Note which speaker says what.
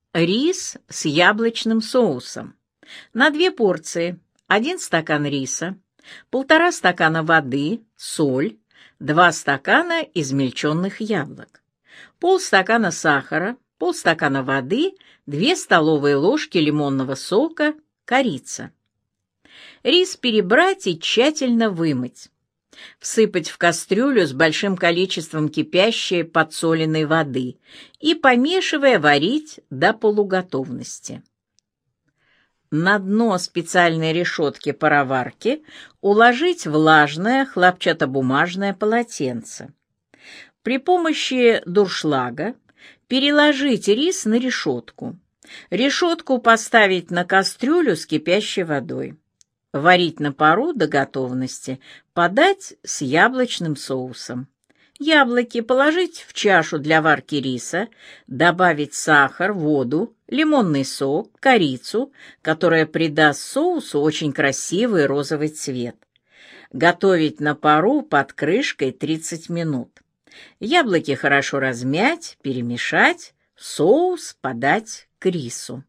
Speaker 1: Рис с яблочным соусом. На 2 порции: 1 стакан риса, 1,5 стакана воды, соль, 2 стакана измельченных яблок, полстакана сахара, полстакана воды, 2 столовые ложки лимонного сока, корица. Рис перебрать и тщательно вымыть. Всыпать в кастрюлю с большим количеством кипящей подсоленной воды и, помешивая, варить до полуготовности. На дно специальной решетки-пароварки уложить влажное хлопчатобумажное полотенце. При помощи дуршлага переложить рис на решетку. Решетку поставить на кастрюлю с кипящей водой. Варить на пару до готовности, подать с яблочным соусом. Яблоки положить в чашу для варки риса, добавить сахар, воду, лимонный сок, корицу, которая придаст соусу очень красивый розовый цвет. Готовить на пару под крышкой 30 минут. Яблоки хорошо размять, перемешать, соус подать к рису.